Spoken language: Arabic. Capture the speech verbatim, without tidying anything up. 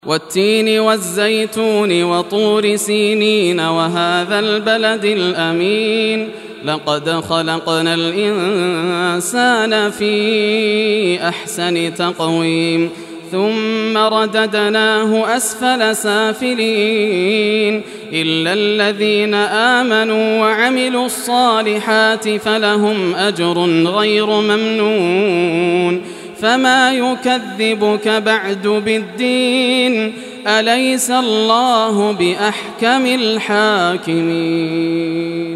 والتين والزيتون وطور سينين وهذا البلد الأمين لقد خلقنا الإنسان في أحسن تقويم ثم رددناه أسفل سافلين إلا الذين آمنوا وعملوا الصالحات فلهم أجر غير ممنون فما يكذبك بعد بالدين أليس الله بأحكم الحاكمين.